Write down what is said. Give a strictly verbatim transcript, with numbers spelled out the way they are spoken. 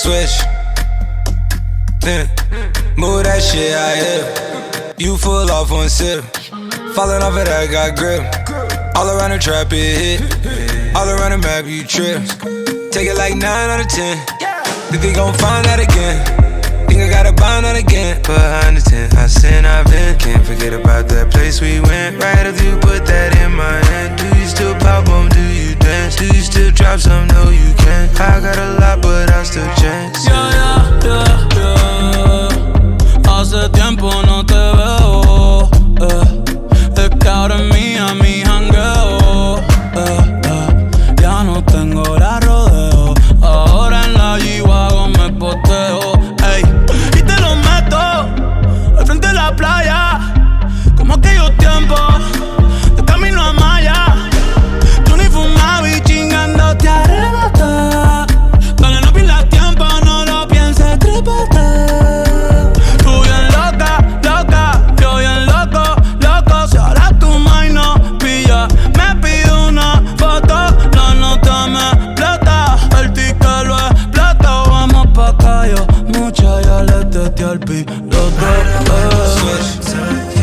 switch. Yeah. Move that shit out here. You full off one sip. Falling off of that, got grip. All around the trap, it hit. All around the map, you trip. Take it like nine out of ten. Think they gon' find that again. Think I gotta bind that again. Behind the tent, I sin, I've been. Can't forget about that place we went. Right after you put that in my hand. Do you still pop on? Do you dance? Do you still drop some? No, you can't. I got a lot, but I still chance. Yeah, yeah, yeah, yeah. Hace tiempo no te veo. Eh. Es que ahora es mía mi jangueo. Eh, eh. Ya no tengo hora rodeo. Ahora en la G-Wagon me poteo. Ey. Y te lo meto al frente de la playa. Como aquellos tiempos de camino a Maya. Tú ni fumabas y chingando te arrebaté. Dale, no pierdas tiempo, no lo pienses, trépate. Tú bien loca, loca, yo bien loco, loco. Si ahora tu mind no pilla, me pide una foto. La nota me explota, el ticket lo explota. Vamos pa' acá, yo mucha ya le testé al piloto. Switch.